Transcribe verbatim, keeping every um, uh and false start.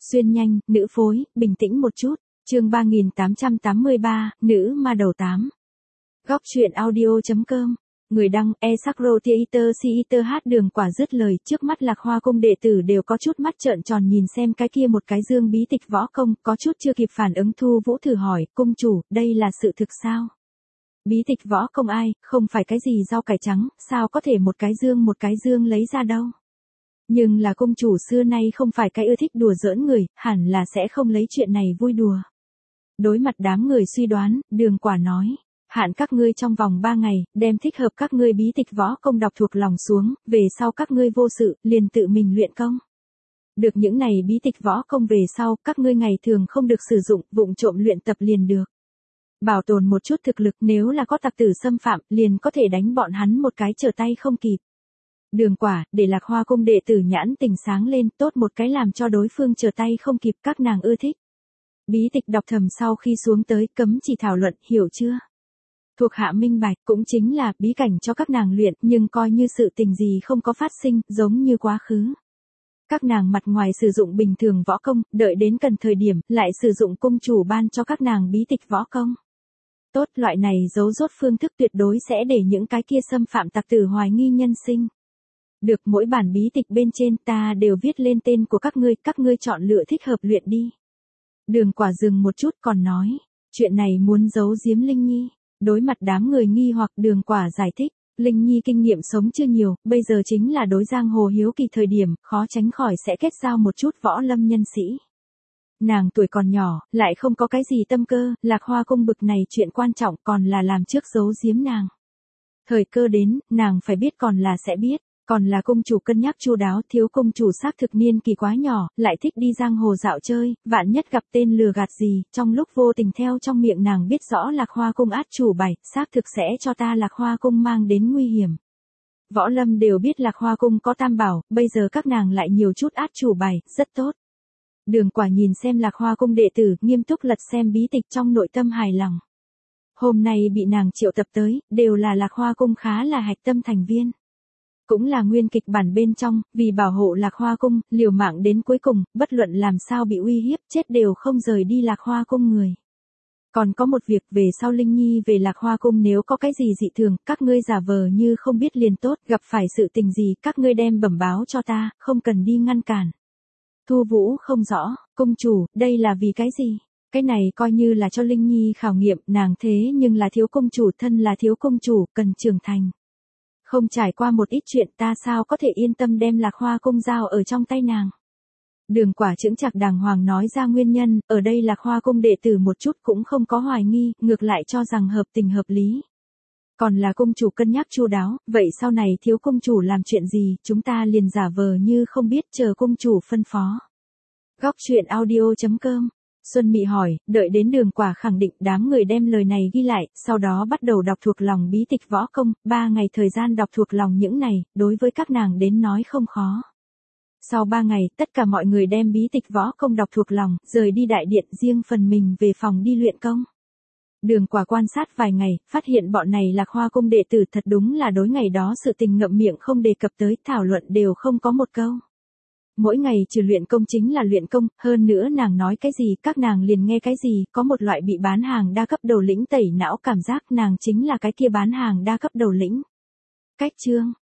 Xuyên nhanh, nữ phối, bình tĩnh một chút. Chương ba nghìn tám trăm tám mươi ba, nữ ma đầu tám. Góc truyện audio.com. Người đăng, Esakro Theater Theater hát Đường Quả dứt lời, trước mắt Lạc Hoa cung đệ tử đều có chút mắt trợn tròn nhìn xem cái kia một cái dương bí tịch võ công, có chút chưa kịp phản ứng. Thu Vũ thử hỏi, cung chủ, đây là sự thực sao? Bí tịch võ công ai, không phải cái gì rau cải trắng, sao có thể một cái dương một cái dương lấy ra đâu? Nhưng là cung chủ xưa nay không phải cái ưa thích đùa giỡn người, hẳn là sẽ không lấy chuyện này vui đùa. Đối mặt đám người suy đoán, Đường Quả nói, hạn các ngươi trong vòng ba ngày, đem thích hợp các ngươi bí tịch võ công đọc thuộc lòng xuống, về sau các ngươi vô sự, liền tự mình luyện công. Được những này bí tịch võ công về sau, các ngươi ngày thường không được sử dụng, vụng trộm luyện tập liền được. Bảo tồn một chút thực lực, nếu là có tặc tử xâm phạm, liền có thể đánh bọn hắn một cái trở tay không kịp. Đường Quả, để Lạc Hoa cung đệ tử nhãn tình sáng lên, tốt một cái làm cho đối phương trở tay không kịp, các nàng ưa thích. Bí tịch đọc thầm sau khi xuống tới, cấm chỉ thảo luận, hiểu chưa? Thuộc hạ minh bạch, cũng chính là bí cảnh cho các nàng luyện, nhưng coi như sự tình gì không có phát sinh, giống như quá khứ. Các nàng mặt ngoài sử dụng bình thường võ công, đợi đến cần thời điểm, lại sử dụng cung chủ ban cho các nàng bí tịch võ công. Tốt, loại này giấu rốt phương thức tuyệt đối sẽ để những cái kia xâm phạm tặc tử hoài nghi nhân sinh. Được, mỗi bản bí tịch bên trên ta đều viết lên tên của các ngươi, các ngươi chọn lựa thích hợp luyện đi. Đường Quả dừng một chút còn nói, chuyện này muốn giấu giếm Linh Nhi. Đối mặt đám người nghi hoặc, Đường Quả giải thích, Linh Nhi kinh nghiệm sống chưa nhiều, bây giờ chính là đối giang hồ hiếu kỳ thời điểm, khó tránh khỏi sẽ kết giao một chút võ lâm nhân sĩ. Nàng tuổi còn nhỏ, lại không có cái gì tâm cơ, Lạc Hoa cung bực này chuyện quan trọng còn là làm trước giấu giếm nàng. Thời cơ đến, nàng phải biết còn là sẽ biết. Còn là cung chủ cân nhắc chu đáo, thiếu cung chủ xác thực niên kỳ quá nhỏ, lại thích đi giang hồ dạo chơi, vạn nhất gặp tên lừa gạt gì, trong lúc vô tình theo trong miệng nàng biết rõ Lạc Hoa cung át chủ bài, xác thực sẽ cho ta Lạc Hoa cung mang đến nguy hiểm. Võ lâm đều biết Lạc Hoa cung có tam bảo, bây giờ các nàng lại nhiều chút át chủ bài, rất tốt. Đường Quả nhìn xem Lạc Hoa cung đệ tử, nghiêm túc lật xem bí tịch trong nội tâm hài lòng. Hôm nay bị nàng triệu tập tới, đều là Lạc Hoa cung khá là hạch tâm thành viên. Cũng là nguyên kịch bản bên trong, vì bảo hộ Lạc Hoa cung, liều mạng đến cuối cùng, bất luận làm sao bị uy hiếp, chết đều không rời đi Lạc Hoa cung người. Còn có một việc, về sau Linh Nhi về Lạc Hoa cung nếu có cái gì dị thường, các ngươi giả vờ như không biết liền tốt, gặp phải sự tình gì, các ngươi đem bẩm báo cho ta, không cần đi ngăn cản. Thu Vũ không rõ, cung chủ, đây là vì cái gì? Cái này coi như là cho Linh Nhi khảo nghiệm, nàng thế nhưng là thiếu cung chủ, thân là thiếu cung chủ, cần trưởng thành. Không trải qua một ít chuyện ta sao có thể yên tâm đem Lạc Hoa cung giao ở trong tay nàng. Đường Quả chững chạc đàng hoàng nói ra nguyên nhân, ở đây Lạc Hoa cung đệ tử một chút cũng không có hoài nghi, ngược lại cho rằng hợp tình hợp lý. Còn là cung chủ cân nhắc chu đáo, vậy sau này thiếu cung chủ làm chuyện gì, chúng ta liền giả vờ như không biết, chờ cung chủ phân phó. Góc truyện audio.com. Xuân Mị hỏi, đợi đến Đường Quả khẳng định, đám người đem lời này ghi lại, sau đó bắt đầu đọc thuộc lòng bí tịch võ công, ba ngày thời gian đọc thuộc lòng những này, đối với các nàng đến nói không khó. Sau ba ngày, tất cả mọi người đem bí tịch võ công đọc thuộc lòng, rời đi đại điện, riêng phần mình về phòng đi luyện công. Đường Quả quan sát vài ngày, phát hiện bọn này Lạc Hoa cung đệ tử thật đúng là đối ngày đó sự tình ngậm miệng không đề cập tới, thảo luận đều không có một câu. Mỗi ngày trừ luyện công chính là luyện công, hơn nữa nàng nói cái gì, các nàng liền nghe cái gì, có một loại bị bán hàng đa cấp đầu lĩnh tẩy não cảm giác, nàng chính là cái kia bán hàng đa cấp đầu lĩnh. Cách chương,